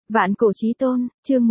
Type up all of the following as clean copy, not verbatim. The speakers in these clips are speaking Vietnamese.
Vạn cổ chí tôn, chương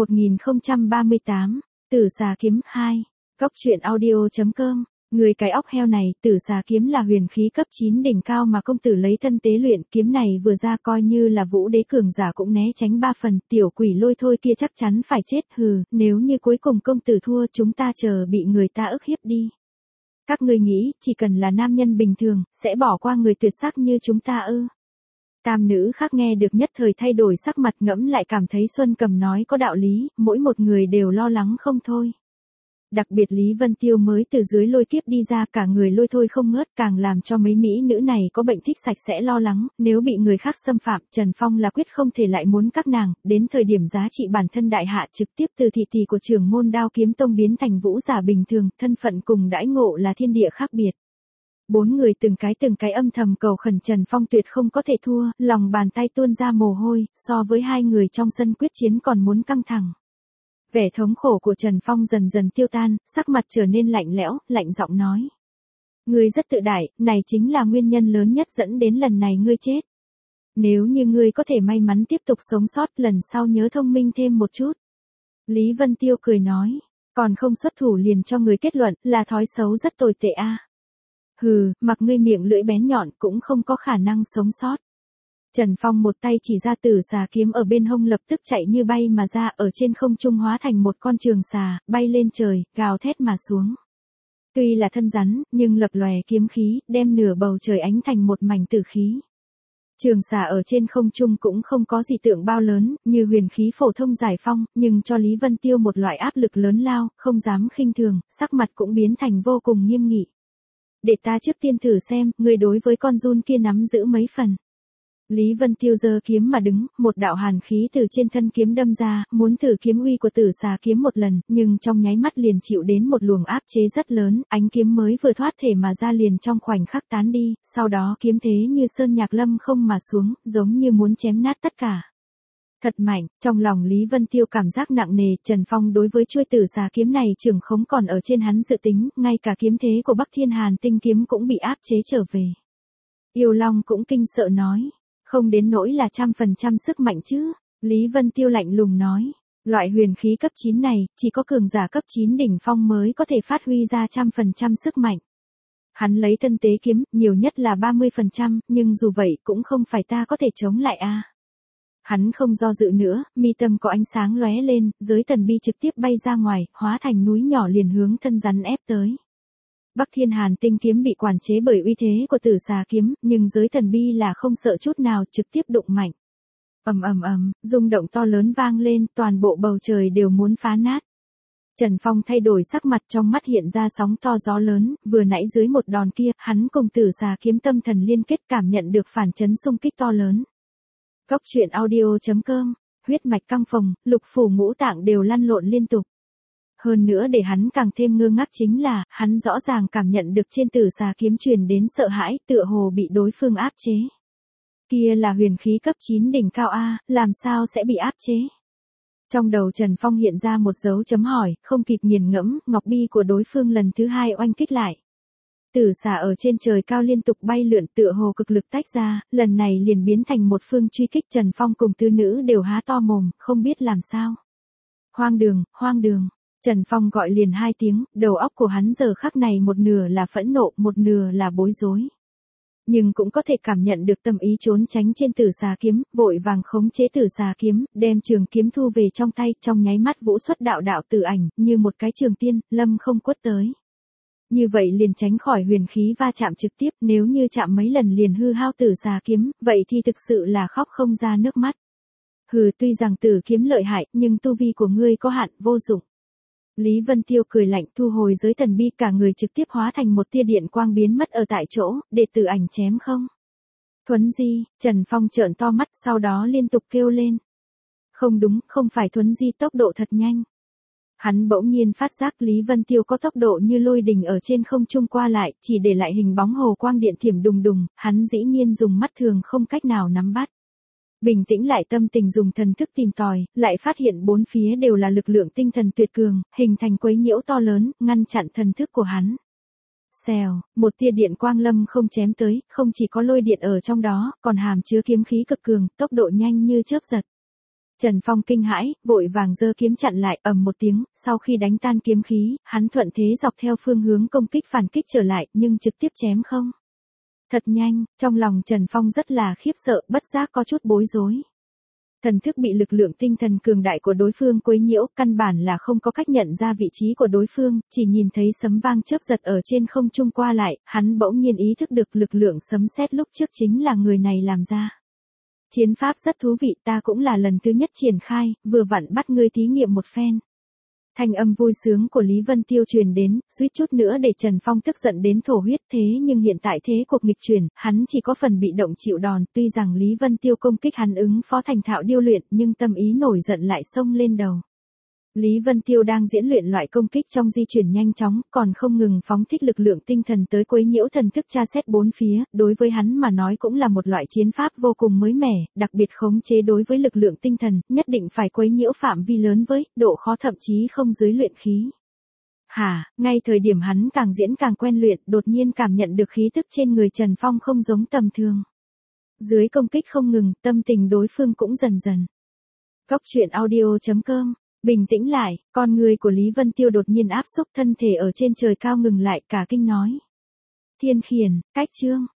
1038, Tử xà kiếm 2, Góc truyện audio.com. Người cái óc heo này, Tử xà kiếm là huyền khí cấp 9 đỉnh cao mà công tử lấy thân tế luyện, kiếm này vừa ra coi như là vũ đế cường giả cũng né tránh 3 phần, tiểu quỷ lôi thôi kia chắc chắn phải chết, nếu như cuối cùng công tử thua chúng ta chờ bị người ta ức hiếp đi. Các ngươi nghĩ, chỉ cần là nam nhân bình thường, sẽ bỏ qua người tuyệt sắc như chúng ta ư? Tam nữ khác nghe được nhất thời thay đổi sắc mặt, ngẫm lại cảm thấy Xuân Cầm nói có đạo lý, mỗi một người đều lo lắng không thôi. Đặc biệt Lý Vân Tiêu mới từ dưới lôi kiếp đi ra, cả người lôi thôi không ngớt, càng làm cho mấy mỹ nữ này có bệnh thích sạch sẽ lo lắng, nếu bị người khác xâm phạm, Trần Phong là quyết không thể lại muốn các nàng, đến thời điểm giá trị bản thân đại hạ trực tiếp từ thị tỷ của trưởng môn Đao Kiếm Tông biến thành vũ giả bình thường, thân phận cùng đãi ngộ là thiên địa khác biệt. 4 người từng cái âm thầm cầu khẩn Trần Phong tuyệt không có thể thua, lòng bàn tay tuôn ra mồ hôi, so với hai người trong sân quyết chiến còn muốn căng thẳng. Vẻ thống khổ của Trần Phong dần dần tiêu tan, sắc mặt trở nên lạnh lẽo, lạnh giọng nói. Ngươi rất tự đại, này chính là nguyên nhân lớn nhất dẫn đến lần này ngươi chết. Nếu như ngươi có thể may mắn tiếp tục sống sót, lần sau nhớ thông minh thêm một chút. Lý Vân Tiêu cười nói, còn không xuất thủ liền cho người kết luận, là thói xấu rất tồi tệ a. Mặc ngươi miệng lưỡi bén nhọn cũng không có khả năng sống sót. Trần Phong một tay chỉ ra Tử xà kiếm ở bên hông lập tức chạy như bay mà ra, ở trên không trung hóa thành một con trường xà, bay lên trời, gào thét mà xuống. Tuy là thân rắn, nhưng lập lòe kiếm khí, đem nửa bầu trời ánh thành một mảnh tử khí. Trường xà ở trên không trung cũng không có gì tượng bao lớn, như huyền khí phổ thông giải phong, nhưng cho Lý Vân Tiêu một loại áp lực lớn lao, không dám khinh thường, sắc mặt cũng biến thành vô cùng nghiêm nghị. Để ta trước tiên thử xem, người đối với con giun kia nắm giữ mấy phần. Lý Vân Tiêu giơ kiếm mà đứng, một đạo hàn khí từ trên thân kiếm đâm ra, muốn thử kiếm uy của Tử xà kiếm một lần, nhưng trong nháy mắt liền chịu đến một luồng áp chế rất lớn, ánh kiếm mới vừa thoát thể mà ra liền trong khoảnh khắc tán đi, sau đó kiếm thế như sơn nhạc lâm không mà xuống, giống như muốn chém nát tất cả. Thật mạnh, trong lòng Lý Vân Tiêu cảm giác nặng nề, Trần Phong đối với chuôi Tử xà kiếm này trưởng khống còn ở trên hắn dự tính, ngay cả kiếm thế của Bắc Thiên Hàn Tinh kiếm cũng bị áp chế trở về. Yêu Long cũng kinh sợ nói, không đến nỗi là 100% sức mạnh chứ, Lý Vân Tiêu lạnh lùng nói, loại huyền khí cấp 9 này, chỉ có cường giả cấp 9 đỉnh phong mới có thể phát huy ra 100% sức mạnh. Hắn lấy thân tế kiếm, nhiều nhất là 30%, nhưng dù vậy cũng không phải ta có thể chống lại a. Hắn không do dự nữa, mi tâm có ánh sáng lóe lên, giới thần bi trực tiếp bay ra ngoài, hóa thành núi nhỏ liền hướng thân rắn ép tới. Bắc Thiên Hàn Tinh kiếm bị quản chế bởi uy thế của Tử xà kiếm, nhưng giới thần bi là không sợ chút nào, trực tiếp đụng mạnh. Rung động to lớn vang lên, toàn bộ bầu trời đều muốn phá nát. Trần Phong thay đổi sắc mặt, trong mắt hiện ra sóng to gió lớn, vừa nãy dưới một đòn kia, hắn cùng Tử xà kiếm tâm thần liên kết cảm nhận được phản chấn xung kích to lớn. Góc truyện audio.com, huyết mạch căng phồng, lục phủ ngũ tạng đều lăn lộn liên tục. Hơn nữa để hắn càng thêm ngơ ngác chính là, hắn rõ ràng cảm nhận được trên Tử xà kiếm truyền đến sợ hãi, tựa hồ bị đối phương áp chế. Kia là huyền khí cấp 9 đỉnh cao A, làm sao sẽ bị áp chế? Trong đầu Trần Phong hiện ra một dấu chấm hỏi, không kịp nghiền ngẫm, ngọc bi của đối phương lần thứ 2 oanh kích lại. Tử xà ở trên trời cao liên tục bay lượn, tựa hồ cực lực tách ra, lần này liền biến thành một phương truy kích. Trần Phong cùng tứ nữ đều há to mồm, không biết làm sao. Hoang đường. Trần Phong gọi liền 2 tiếng, đầu óc của hắn giờ khắc này một nửa là phẫn nộ, một nửa là bối rối. Nhưng cũng có thể cảm nhận được tâm ý trốn tránh trên Tử xà kiếm, vội vàng khống chế Tử xà kiếm, đem trường kiếm thu về trong tay, trong nháy mắt vũ xuất đạo tử ảnh, như một cái trường tiên, lâm không quất tới. Như vậy liền tránh khỏi huyền khí va chạm trực tiếp, nếu như chạm mấy lần liền hư hao Tử xà kiếm, vậy thì thực sự là khóc không ra nước mắt. Tuy rằng Tử kiếm lợi hại, nhưng tu vi của ngươi có hạn, vô dụng. Lý Vân Tiêu cười lạnh, thu hồi giới thần bi, cả người trực tiếp hóa thành một tia điện quang biến mất ở tại chỗ, để Tử ảnh chém không. Thuấn di, Trần Phong trợn to mắt, sau đó liên tục kêu lên. Không đúng, không phải thuấn di, tốc độ thật nhanh. Hắn bỗng nhiên phát giác Lý Vân Tiêu có tốc độ như lôi đình ở trên không trung qua lại, chỉ để lại hình bóng hồ quang điện thiểm đùng đùng, hắn dĩ nhiên dùng mắt thường không cách nào nắm bắt. Bình tĩnh lại tâm tình dùng thần thức tìm tòi, lại phát hiện bốn phía đều là lực lượng tinh thần tuyệt cường, hình thành quấy nhiễu to lớn, ngăn chặn thần thức của hắn. Xèo, một tia điện quang lâm không chém tới, không chỉ có lôi điện ở trong đó, còn hàm chứa kiếm khí cực cường, tốc độ nhanh như chớp giật. Trần Phong kinh hãi, vội vàng giơ kiếm chặn lại, ầm một tiếng, sau khi đánh tan kiếm khí, hắn thuận thế dọc theo phương hướng công kích phản kích trở lại, nhưng trực tiếp chém không. Thật nhanh, trong lòng Trần Phong rất là khiếp sợ, bất giác có chút bối rối. Thần thức bị lực lượng tinh thần cường đại của đối phương quấy nhiễu, căn bản là không có cách nhận ra vị trí của đối phương, chỉ nhìn thấy sấm vang chớp giật ở trên không trung qua lại, hắn bỗng nhiên ý thức được lực lượng sấm sét lúc trước chính là người này làm ra. Chiến pháp rất thú vị, ta cũng là lần thứ nhất triển khai, vừa vặn bắt ngươi thí nghiệm một phen. Thanh âm vui sướng của Lý Vân Tiêu truyền đến, suýt chút nữa để Trần Phong tức giận đến thổ huyết, thế nhưng hiện tại thế cuộc nghịch chuyển, hắn chỉ có phần bị động chịu đòn, tuy rằng Lý Vân Tiêu công kích hắn ứng phó thành thạo điêu luyện, nhưng tâm ý nổi giận lại xông lên đầu. Lý Vân Tiêu đang diễn luyện loại công kích trong di chuyển nhanh chóng, còn không ngừng phóng thích lực lượng tinh thần tới quấy nhiễu thần thức tra xét bốn phía, đối với hắn mà nói cũng là một loại chiến pháp vô cùng mới mẻ, đặc biệt khống chế đối với lực lượng tinh thần, nhất định phải quấy nhiễu phạm vi lớn với, độ khó thậm chí không dưới luyện khí. Ngay thời điểm hắn càng diễn càng quen luyện, đột nhiên cảm nhận được khí tức trên người Trần Phong không giống tầm thường. Dưới công kích không ngừng, tâm tình đối phương cũng dần dần. Góc truyện audio.com Bình tĩnh lại, con người của Lý Vân Tiêu đột nhiên áp xúc thân thể ở trên trời cao ngừng lại, cả kinh nói. Thiên khiển, cách chương.